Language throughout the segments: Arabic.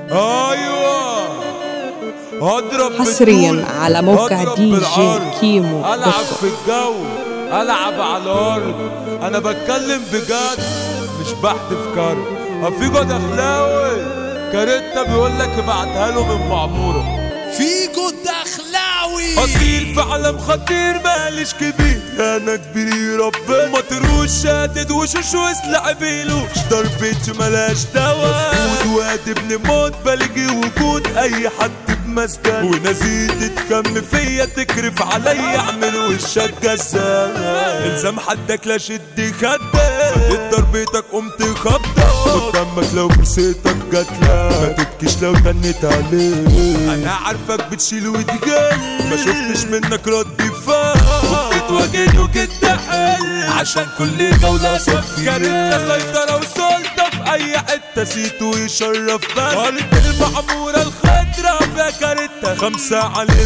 ايوه اضرب حصريا على موقع دي جي كيمو. العب في الجو، العب على الارض، انا بتكلم بجد مش بحدف كارت. فيجو دخلاوي كاريتا بيقول لك ابعتها له من معموره. فيجو دخلاوي اصيل في عالم خطير ماليش كبير، انا كبير ربنا مطروش شادد وشوش وسلع بيلوش ضربتش ملاش دوا واد ابن موت بلجي وجود اي حد بمسكن ونزيد تكم فيا تكرف عليا اعمل وشك جزان الزم حدك لا شد خدك فديت ضربتك قمت خبطة قدامك لو فرصتك جاتلك ما تبكيش لو تنيت عليك انا عارفك بتشيل وتجل ما شفتش منك رد فعل وبتتواجد وتتقل عشان كل جولة صفي كارتة سيطرة وسلطة في اي حتة سيتو يشرف بك ارض المعمورة الخضرا فيها كارتة 5 علم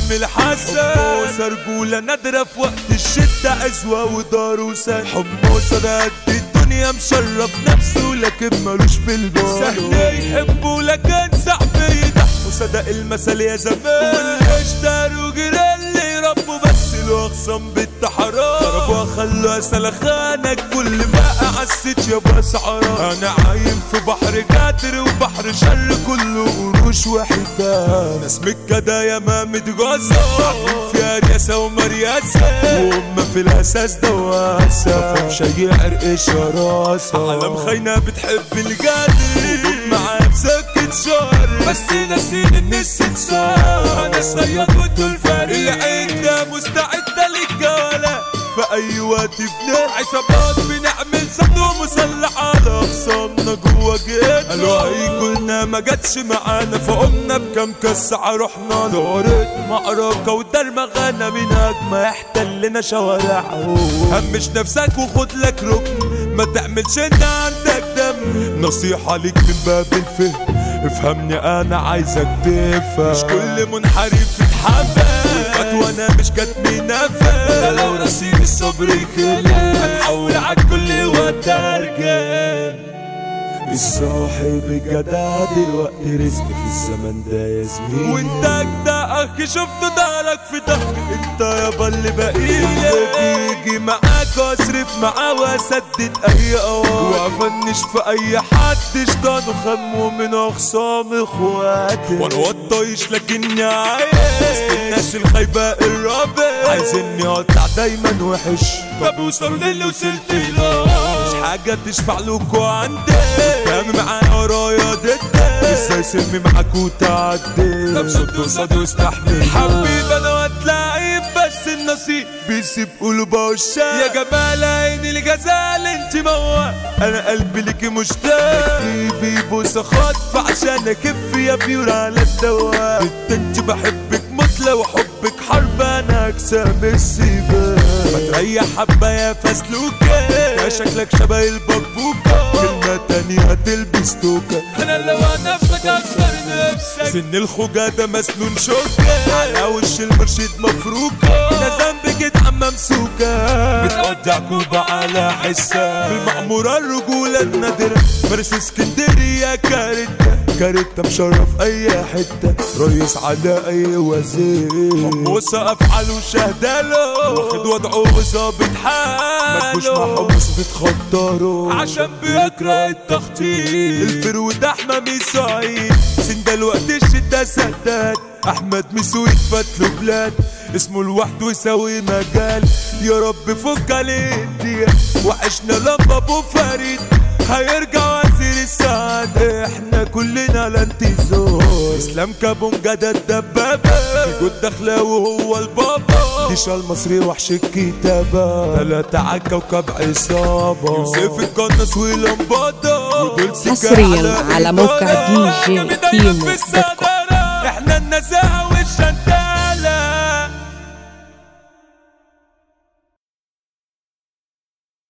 الحسن رجولة نادرة في وقت الشدة عزوة ودار وسن حموسة ده قد الدنيا مشرف نفسه لكن ملوش في الجو سهل يحبه لكن صعب يضحك وصدق المثل يا زمان واللي اشتروا جرالي ربه بس له اخصام بالتحرار ضربوا خلوا سلخانك كل ما قعست يابا سعران انا عايم في بحر قادر وبحر شر كله قروش وحيتان ناس مكة يا ما متجوزة فيها رياسة ومرياسة وهم في الاساس دواسة مفهمش اي عرق شراسة عالم خاينة بتحب القادر معاه في سكة شر بس ناسين الناس تتصار انا صياد وانتو الفريق العدة مستعدة للجولة في اي وقت بناء عصابات بنعمل صندوق مسلح على اخصامنا جوا جيتنا قالوا هيجولنا ما جاتش معانا فقمنا بكام كسعة رحنا دورت معركة ودرمغانا من هجمة يحتلنا شوارعه همش نفسك وخد لك ركن ما تعملش انت عندك دم نصيحة ليك من باب الفهم افهمني انا عايزك تفهم مش كل منحرف يتحمل والفتوى انا مش كاتمي نفس لو رصيد الصبر يخلق هنحول عالكل واترجم الصاحب الجدع دلوقتي رزق في الزمن ده يا زميلي وانت اجدع اخي شفت دارك في ضهرك انت يابا اللي بقيلك يجي معاك واصرف معاه واسدد اي قوار وافنش في اي حد اشطانه خمه من اخصام اخواتي وانا وطايش لكني عايز الناس الخايبه الرابع عايزني اقطع دايما وحش ما بوصل للي وصلت له مش حاجه تشفع لكوا عندي كان معايا ورايا ضدك ازاي سلمي معاك وتعدي طب صد وصد واستحمل حبيب انا واتلاعب بس النصيب بيسيب قلوبه والشام يا جمال عيني الجزال انت موال انا قلبي ليكي مشتاق بيبوس خطف عشان اكف يا بيور على الدوام انت بحبك مطلة وحبك حرب انا اجسام السيبان ما تريح حبة يا فسلوكة يا شكلك شبه البكبوكة كلمة تانية تلبس توكة انا لو نفسك اكسر نفسك سن الخوجة ده مسنون شوكة على وش المرشد مفروكة انا ذنبي جدعة ممسوكة بتقطع كوبا على حسها في المعمورة الرجولة النادرة فارس اسكندرية كارتة مشرف اي حتة رئيس على اي وزير حموسة افعاله شهداله واخد وضعه وظابط حاله مجوش مع حموس بتخطره عشان بيكره التخطيط الفرود احمد سعيد سندال وقت الشدة سداد احمد مسوي فتله بلاد اسمه لوحده يساوي مجال يا رب فك عليه وعشنا لما ابو فريد هيرجع وزير السعد احنا كلنا لانتظار اسلام كابونجا ده الدبابة فيجو دخلاوي هو البابا ديشا المصري وحش الكتابة 3 عالكوكب عصابة يوسف القناص ولمبادة حصريا على موقع دي جي كيمو.